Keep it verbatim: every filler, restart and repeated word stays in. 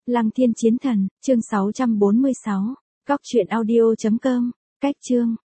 Lăng Thiên Chiến Thần, chương sáu trăm bốn mươi sáu, cóc truyện audio chấm com, cách chương.